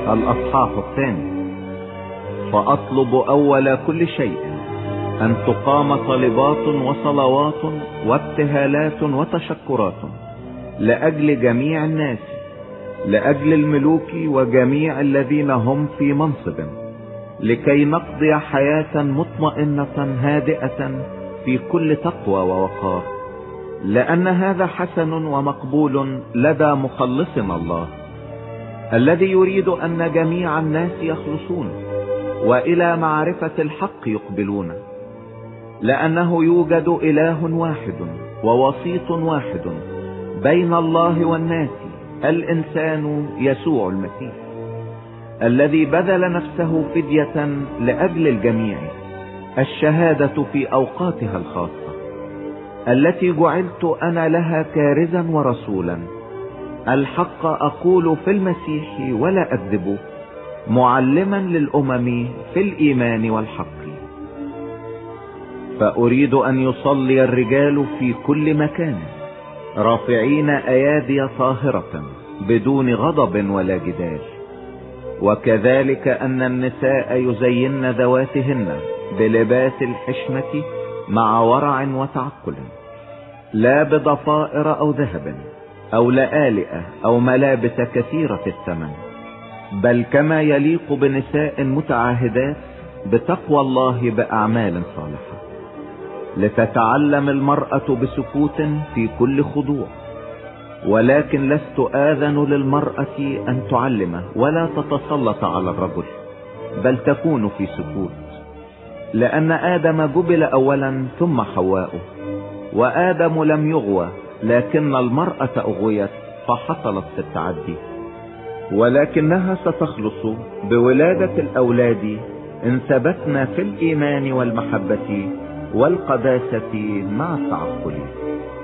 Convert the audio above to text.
الأصحاح 2. فأطلب أول كل شيء أن تقام طلبات وصلوات وابتهالات وتشكرات لأجل جميع الناس، لأجل الملوك وجميع الذين هم في منصب، لكي نقضي حياة مطمئنة هادئة في كل تقوى ووقار، لأن هذا حسن ومقبول لدى مخلصنا الله، الذي يريد أن جميع الناس يخلصون وإلى معرفة الحق يقبلون، لأنه يوجد إله واحد ووسيط واحد بين الله والناس، الإنسان يسوع المسيح، الذي بذل نفسه فدية لأجل الجميع، الشهادة في أوقاتها الخاصة، التي جعلت أنا لها كارزا ورسولا، الحق أقول في المسيح ولا أكذب، معلما للأمم في الإيمان والحق. فأريد أن يصلي الرجال في كل مكان رافعين أيادي طاهرة بدون غضب ولا جدال، وكذلك أن النساء يزين ذواتهن بلباس الحشمة مع ورع وتعقل، لا بضفائر أو ذهب أو لآلئة أو ملابس كثيرة الثمن، بل كما يليق بنساء متعاهدات بتقوى الله بأعمال صالحة، لتتعلم المرأة بسكوت في كل خضوع، ولكن لست آذن للمرأة أن تعلم ولا تتسلط على الرجل، بل تكون في سكوت، لأن آدم جبل أولا ثم حواء، وآدم لم يغوى لكن المرأة أغويت فحصلت في التعدي، ولكنها ستخلص بولادة الأولاد إن ثبتنا في الإيمان والمحبة والقداسة مع التعقل.